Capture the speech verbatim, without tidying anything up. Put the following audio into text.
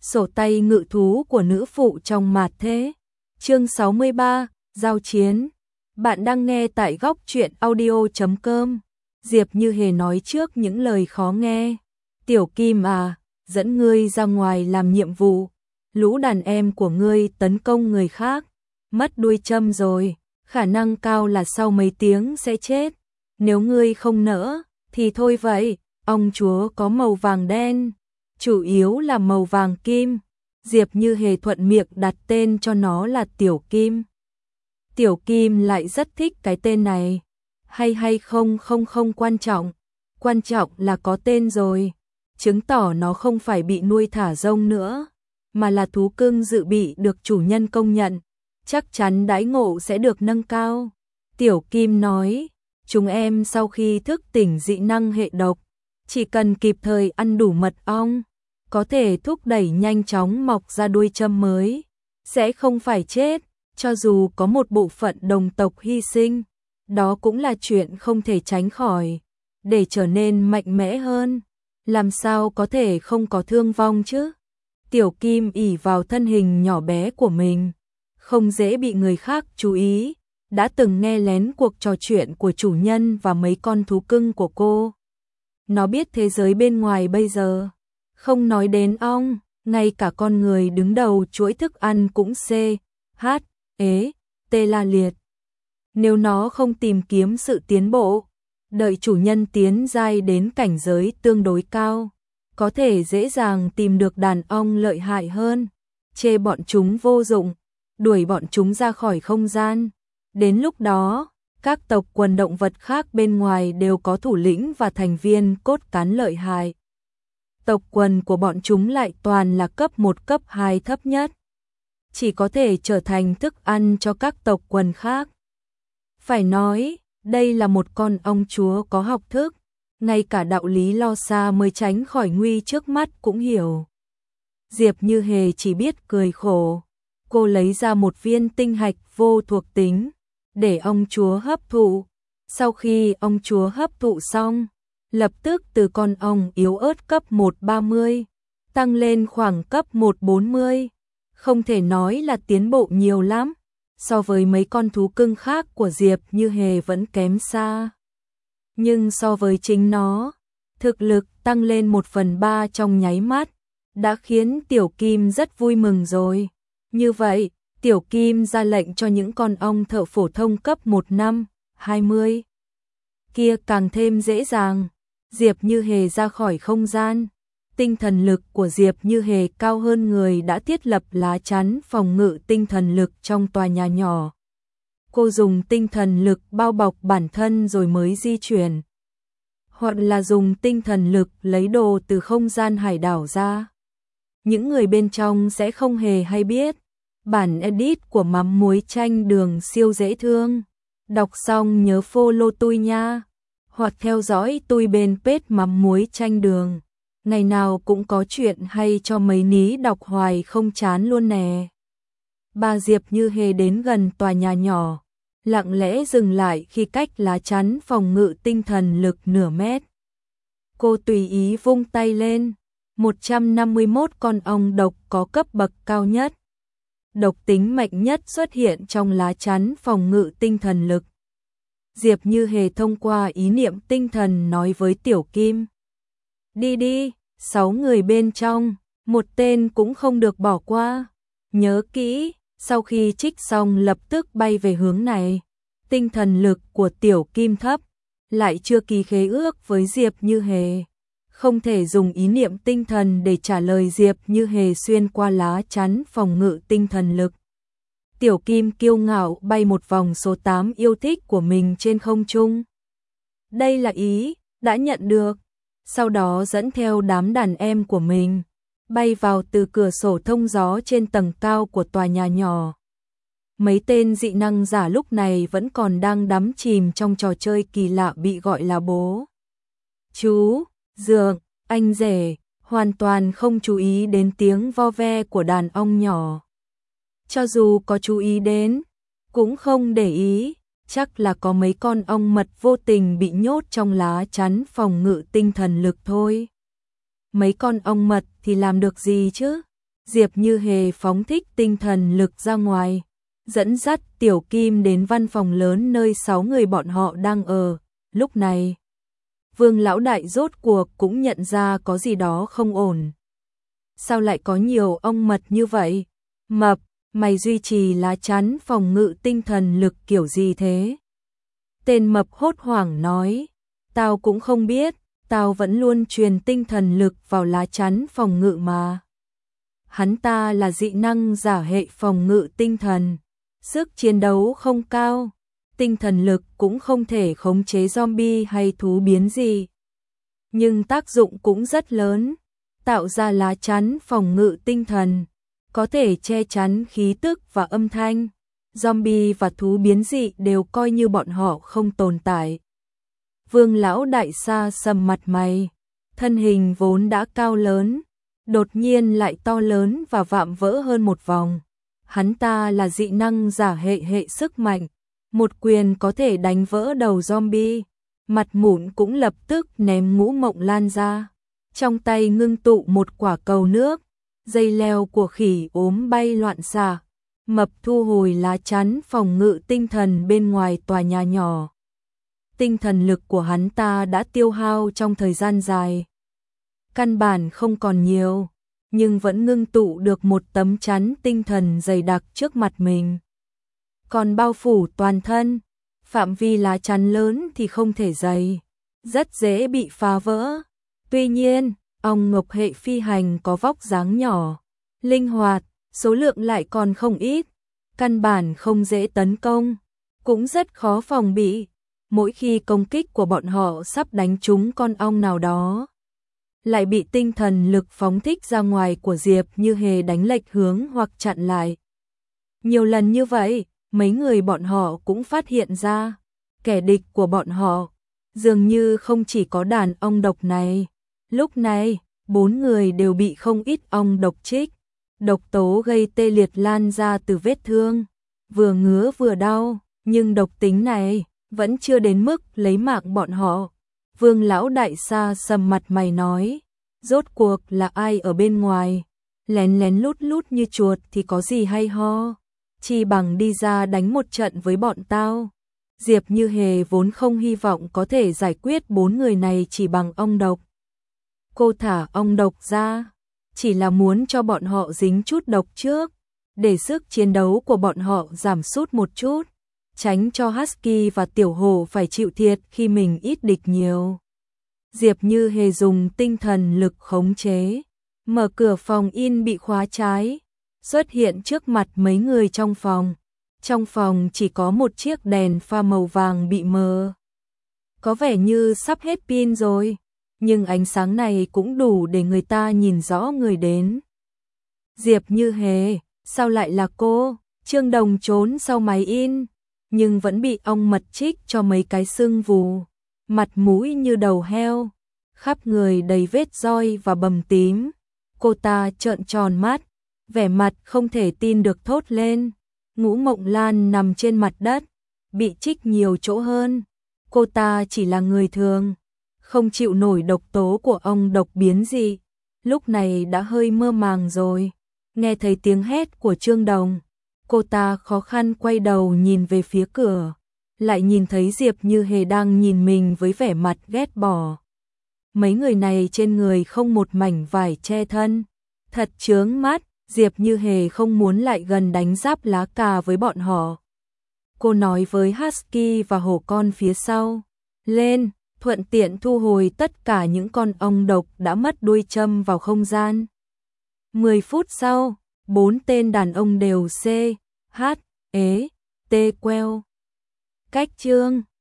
Sổ tay ngự thú của nữ phụ trong mạt thế. Chương sáu mươi ba, giao chiến. Bạn đang nghe tại góc truyện audio chấm com. Diệp Như Hề nói trước những lời khó nghe. Tiểu Kim à, dẫn ngươi ra ngoài làm nhiệm vụ. Lũ đàn em của ngươi tấn công người khác, mất đuôi châm rồi, khả năng cao là sau mấy tiếng sẽ chết. Nếu ngươi không nỡ, thì thôi vậy. Ông chúa có màu vàng đen, chủ yếu là màu vàng kim. Diệp Như Hề thuận miệng đặt tên cho nó là Tiểu Kim. Tiểu Kim lại rất thích cái tên này. Hay hay không không không quan trọng. Quan trọng là có tên rồi, chứng tỏ nó không phải bị nuôi thả rông nữa, mà là thú cưng dự bị được chủ nhân công nhận. Chắc chắn đãi ngộ sẽ được nâng cao. Tiểu Kim nói, chúng em sau khi thức tỉnh dị năng hệ độc, chỉ cần kịp thời ăn đủ mật ong, có thể thúc đẩy nhanh chóng mọc ra đuôi châm mới, sẽ không phải chết. Cho dù có một bộ phận đồng tộc hy sinh, đó cũng là chuyện không thể tránh khỏi. Để trở nên mạnh mẽ hơn, làm sao có thể không có thương vong chứ? Tiểu Kim ỷ vào thân hình nhỏ bé của mình, không dễ bị người khác chú ý, đã từng nghe lén cuộc trò chuyện của chủ nhân và mấy con thú cưng của cô. Nó biết thế giới bên ngoài bây giờ, không nói đến ong, ngay cả con người đứng đầu chuỗi thức ăn cũng c, h, ế, t la liệt. Nếu nó không tìm kiếm sự tiến bộ, đợi chủ nhân tiến giai đến cảnh giới tương đối cao, có thể dễ dàng tìm được đàn ong lợi hại hơn, chê bọn chúng vô dụng, đuổi bọn chúng ra khỏi không gian. Đến lúc đó, các tộc quần động vật khác bên ngoài đều có thủ lĩnh và thành viên cốt cán lợi hại. Tộc quần của bọn chúng lại toàn là cấp một cấp hai thấp nhất, chỉ có thể trở thành thức ăn cho các tộc quần khác. Phải nói, đây là một con ong chúa có học thức, ngay cả đạo lý lo xa mới tránh khỏi nguy trước mắt cũng hiểu. Diệp Như Hề chỉ biết cười khổ. Cô lấy ra một viên tinh hạch vô thuộc tính, để ong chúa hấp thụ. Sau khi ong chúa hấp thụ xong, lập tức từ con ong yếu ớt cấp một ba mươi, tăng lên khoảng cấp một bốn mươi. Không thể nói là tiến bộ nhiều lắm, so với mấy con thú cưng khác của Diệp Như Hề vẫn kém xa. Nhưng so với chính nó, thực lực tăng lên một phần ba trong nháy mắt, đã khiến Tiểu Kim rất vui mừng rồi. Như vậy, Tiểu Kim ra lệnh cho những con ong thợ phổ thông cấp một năm, hai mươi. Kia càng thêm dễ dàng. Diệp Như Hề ra khỏi không gian. Tinh thần lực của Diệp Như Hề cao hơn người đã thiết lập lá chắn phòng ngự tinh thần lực trong tòa nhà nhỏ. Cô dùng tinh thần lực bao bọc bản thân rồi mới di chuyển. Hoặc là dùng tinh thần lực lấy đồ từ không gian hải đảo ra. Những người bên trong sẽ không hề hay biết. Bản edit của mắm muối chanh đường siêu dễ thương. Đọc xong nhớ follow tôi nha. Hoặc theo dõi tôi bên page mắm muối chanh đường. Ngày nào cũng có chuyện hay cho mấy ní đọc hoài không chán luôn nè. Bà Diệp Như Hề đến gần tòa nhà nhỏ, lặng lẽ dừng lại khi cách lá chắn phòng ngự tinh thần lực nửa mét. Cô tùy ý vung tay lên, một trăm năm mươi mốt con ong độc có cấp bậc cao nhất, độc tính mạnh nhất xuất hiện trong lá chắn phòng ngự tinh thần lực. Diệp Như Hề thông qua ý niệm tinh thần nói với Tiểu Kim. Đi đi, sáu người bên trong, một tên cũng không được bỏ qua. Nhớ kỹ, sau khi trích xong lập tức bay về hướng này. Tinh thần lực của Tiểu Kim thấp, lại chưa ký khế ước với Diệp Như Hề. Không thể dùng ý niệm tinh thần để trả lời Diệp Như Hề xuyên qua lá chắn phòng ngự tinh thần lực. Tiểu Kim kiêu ngạo bay một vòng số tám yêu thích của mình trên không trung. Đây là ý đã nhận được. Sau đó dẫn theo đám đàn em của mình, bay vào từ cửa sổ thông gió trên tầng cao của tòa nhà nhỏ. Mấy tên dị năng giả lúc này vẫn còn đang đắm chìm trong trò chơi kỳ lạ bị gọi là bố, chú, dượng, anh rể, hoàn toàn không chú ý đến tiếng vo ve của đàn ong nhỏ. Cho dù có chú ý đến, cũng không để ý. Chắc là có mấy con ong mật vô tình bị nhốt trong lá chắn phòng ngự tinh thần lực thôi. Mấy con ong mật thì làm được gì chứ? Diệp Như Hề phóng thích tinh thần lực ra ngoài, dẫn dắt Tiểu Kim đến văn phòng lớn nơi sáu người bọn họ đang ở. Lúc này, Vương lão đại rốt cuộc cũng nhận ra có gì đó không ổn. Sao lại có nhiều ong mật như vậy? Mập, mày duy trì lá chắn phòng ngự tinh thần lực kiểu gì thế? Tên mập hốt hoảng nói, tao cũng không biết, tao vẫn luôn truyền tinh thần lực vào lá chắn phòng ngự mà. Hắn ta là dị năng giả hệ phòng ngự tinh thần, sức chiến đấu không cao, tinh thần lực cũng không thể khống chế zombie hay thú biến gì. Nhưng tác dụng cũng rất lớn, tạo ra lá chắn phòng ngự tinh thần, có thể che chắn khí tức và âm thanh. Zombie và thú biến dị đều coi như bọn họ không tồn tại. Vương lão đại xa sầm mặt mày, thân hình vốn đã cao lớn, đột nhiên lại to lớn và vạm vỡ hơn một vòng. Hắn ta là dị năng giả hệ hệ sức mạnh, một quyền có thể đánh vỡ đầu zombie, mặt mụn cũng lập tức ném Ngũ Mộng Lan ra. Trong tay ngưng tụ một quả cầu nước, dây leo của khỉ ốm bay loạn xạ. Mập thu hồi lá chắn phòng ngự tinh thần bên ngoài tòa nhà nhỏ. Tinh thần lực của hắn ta đã tiêu hao trong thời gian dài, căn bản không còn nhiều, nhưng vẫn ngưng tụ được một tấm chắn tinh thần dày đặc trước mặt mình. Còn bao phủ toàn thân, phạm vi lá chắn lớn thì không thể dày, rất dễ bị phá vỡ. Tuy nhiên, ong ngọc hệ phi hành có vóc dáng nhỏ, linh hoạt, số lượng lại còn không ít, căn bản không dễ tấn công, cũng rất khó phòng bị. Mỗi khi công kích của bọn họ sắp đánh trúng con ong nào đó, lại bị tinh thần lực phóng thích ra ngoài của Diệp Như Hề đánh lệch hướng hoặc chặn lại. Nhiều lần như vậy, mấy người bọn họ cũng phát hiện ra, kẻ địch của bọn họ dường như không chỉ có đàn ong độc này. Lúc này, bốn người đều bị không ít ong độc trích. Độc tố gây tê liệt lan ra từ vết thương, vừa ngứa vừa đau, nhưng độc tính này vẫn chưa đến mức lấy mạng bọn họ. Vương lão đại xa sầm mặt mày nói, rốt cuộc là ai ở bên ngoài, lén lén lút lút như chuột thì có gì hay ho, chi bằng đi ra đánh một trận với bọn tao. Diệp Như Hề vốn không hy vọng có thể giải quyết bốn người này chỉ bằng ong độc. Cô thả ong độc ra, chỉ là muốn cho bọn họ dính chút độc trước, để sức chiến đấu của bọn họ giảm sút một chút, tránh cho Husky và Tiểu Hổ phải chịu thiệt khi mình ít địch nhiều. Diệp Như Hề dùng tinh thần lực khống chế, mở cửa phòng in bị khóa trái, xuất hiện trước mặt mấy người trong phòng. Trong phòng chỉ có một chiếc đèn pha màu vàng bị mờ, có vẻ như sắp hết pin rồi, nhưng ánh sáng này cũng đủ để người ta nhìn rõ người đến. Diệp Như Hề, sao lại là cô? Trương Đồng trốn sau máy in, nhưng vẫn bị ong mật trích cho mấy cái sưng vù, mặt mũi như đầu heo, khắp người đầy vết roi và bầm tím. Cô ta trợn tròn mắt, vẻ mặt không thể tin được thốt lên. Ngũ Mộng Lan nằm trên mặt đất, bị trích nhiều chỗ hơn. Cô ta chỉ là người thường, không chịu nổi độc tố của ong độc biến gì, lúc này đã hơi mơ màng rồi. Nghe thấy tiếng hét của Trương Đồng, cô ta khó khăn quay đầu nhìn về phía cửa, lại nhìn thấy Diệp Như Hề đang nhìn mình với vẻ mặt ghét bỏ. Mấy người này trên người không một mảnh vải che thân, thật chướng mắt. Diệp Như Hề không muốn lại gần đánh giáp lá cà với bọn họ. Cô nói với Husky và hổ con phía sau, lên, thuận tiện thu hồi tất cả những con ong độc đã mất đuôi châm vào không gian. Mười phút sau, bốn tên đàn ông đều C, H, ế, T queo. Cách chương